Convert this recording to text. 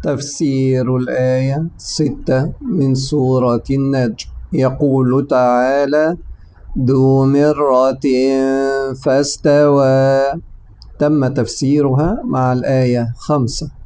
تفسير الآية 6 من سورة النجم. يقول تعالى: ذو مرة فاستوى. تم تفسيرها مع الآية 5.